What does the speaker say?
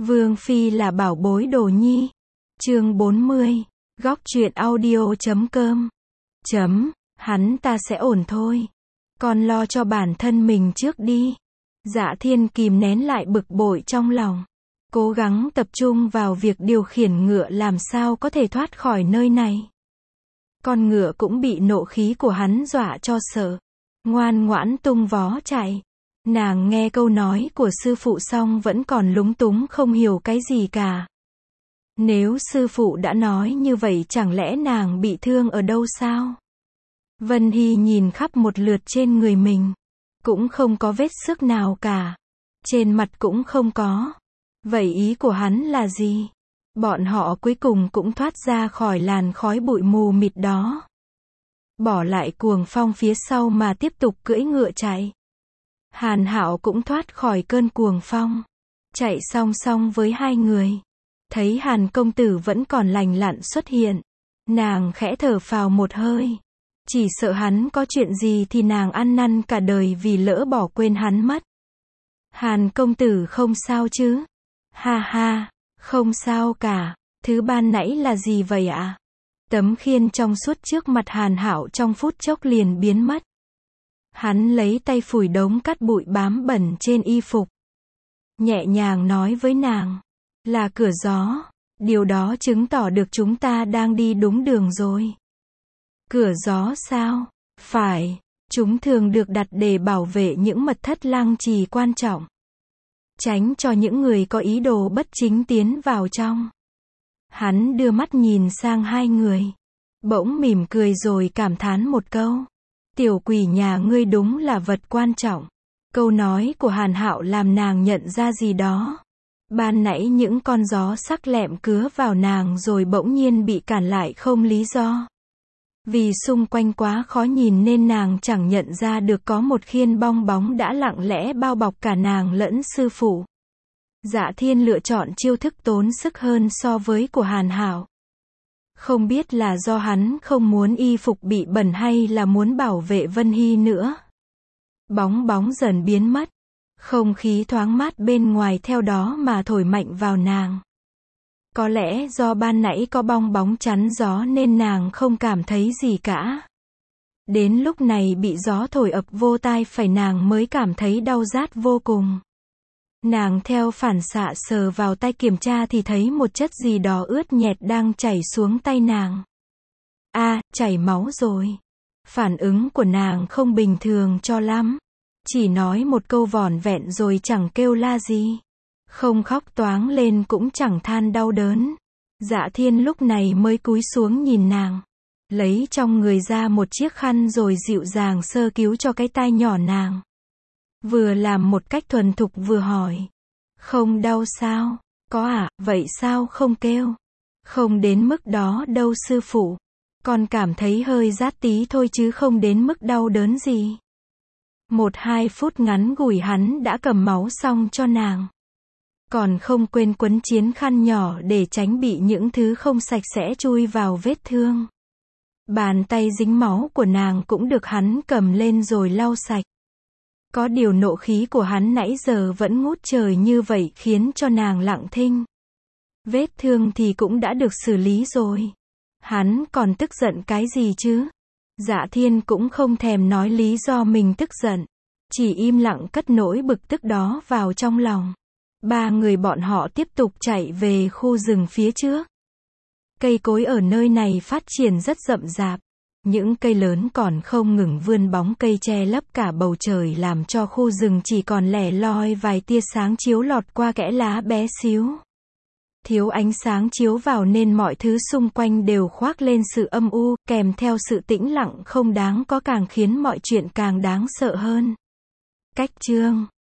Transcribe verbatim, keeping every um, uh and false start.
Vương Phi là bảo bối đồ nhi. Chương bốn mươi. Góc truyện audio chấm com. Chấm. Hắn ta sẽ ổn thôi. Con lo cho bản thân mình trước đi. Dạ Thiên kìm nén lại bực bội trong lòng. Cố gắng tập trung vào việc điều khiển ngựa làm sao có thể thoát khỏi nơi này. Con ngựa cũng bị nộ khí của hắn dọa cho sợ. Ngoan ngoãn tung vó chạy. Nàng nghe câu nói của sư phụ xong vẫn còn lúng túng không hiểu cái gì cả. Nếu sư phụ đã nói như vậy chẳng lẽ nàng bị thương ở đâu sao? Vân Hy nhìn khắp một lượt trên người mình. Cũng không có vết xước nào cả. Trên mặt cũng không có. Vậy ý của hắn là gì? Bọn họ cuối cùng cũng thoát ra khỏi làn khói bụi mù mịt đó. Bỏ lại Cuồng Phong phía sau mà tiếp tục cưỡi ngựa chạy. Hàn Hạo cũng thoát khỏi cơn cuồng phong. Chạy song song với hai người. Thấy Hàn công tử vẫn còn lành lặn xuất hiện. Nàng khẽ thở phào một hơi. Chỉ sợ hắn có chuyện gì thì nàng ăn năn cả đời vì lỡ bỏ quên hắn mất. Hàn công tử không sao chứ? Ha ha, không sao cả. Thứ ban nãy là gì vậy ạ? Tấm khiên trong suốt trước mặt Hàn Hạo trong phút chốc liền biến mất. Hắn lấy tay phủi đống cát bụi bám bẩn trên y phục. Nhẹ nhàng nói với nàng. Là cửa gió. Điều đó chứng tỏ được chúng ta đang đi đúng đường rồi. Cửa gió sao? Phải. Chúng thường được đặt để bảo vệ những mật thất lăng trì quan trọng. Tránh cho những người có ý đồ bất chính tiến vào trong. Hắn đưa mắt nhìn sang hai người. Bỗng mỉm cười rồi cảm thán một câu. Tiểu quỷ nhà ngươi đúng là vật quan trọng. Câu nói của Hàn Hạo làm nàng nhận ra gì đó. Ban nãy những con gió sắc lẹm cứa vào nàng rồi bỗng nhiên bị cản lại không lý do. Vì xung quanh quá khó nhìn nên nàng chẳng nhận ra được có một khiên bong bóng đã lặng lẽ bao bọc cả nàng lẫn sư phụ. Dạ Thiên lựa chọn chiêu thức tốn sức hơn so với của Hàn Hạo. Không biết là do hắn không muốn y phục bị bẩn hay là muốn bảo vệ Vân Hy nữa. Bóng bóng dần biến mất. Không khí thoáng mát bên ngoài theo đó mà thổi mạnh vào nàng. Có lẽ do ban nãy có bong bóng chắn gió nên nàng không cảm thấy gì cả. Đến lúc này bị gió thổi ập vô tai phải nàng mới cảm thấy đau rát vô cùng. Nàng theo phản xạ sờ vào tay kiểm tra thì thấy một chất gì đó ướt nhẹp đang chảy xuống tay nàng. A, à, chảy máu rồi. Phản ứng của nàng không bình thường cho lắm. Chỉ nói một câu vỏn vẹn rồi chẳng kêu la gì. Không khóc toáng lên cũng chẳng than đau đớn. Dạ Thiên lúc này mới cúi xuống nhìn nàng. Lấy trong người ra một chiếc khăn rồi dịu dàng sơ cứu cho cái tai nhỏ nàng. Vừa làm một cách thuần thục vừa hỏi. Không đau sao? Có ạ, à, vậy sao không kêu? Không đến mức đó đâu sư phụ. Con cảm thấy hơi rát tí thôi chứ không đến mức đau đớn gì. Một hai phút ngắn ngủi hắn đã cầm máu xong cho nàng. Còn không quên quấn chiến khăn nhỏ để tránh bị những thứ không sạch sẽ chui vào vết thương. Bàn tay dính máu của nàng cũng được hắn cầm lên rồi lau sạch. Có điều nộ khí của hắn nãy giờ vẫn ngút trời như vậy khiến cho nàng lặng thinh. Vết thương thì cũng đã được xử lý rồi. Hắn còn tức giận cái gì chứ? Dạ Thiên cũng không thèm nói lý do mình tức giận. Chỉ im lặng cất nỗi bực tức đó vào trong lòng. Ba người bọn họ tiếp tục chạy về khu rừng phía trước. Cây cối ở nơi này phát triển rất rậm rạp. Những cây lớn còn không ngừng vươn bóng cây che lấp cả bầu trời làm cho khu rừng chỉ còn lẻ loi vài tia sáng chiếu lọt qua kẽ lá bé xíu. Thiếu ánh sáng chiếu vào nên mọi thứ xung quanh đều khoác lên sự âm u, kèm theo sự tĩnh lặng không đáng có càng khiến mọi chuyện càng đáng sợ hơn. Cách chương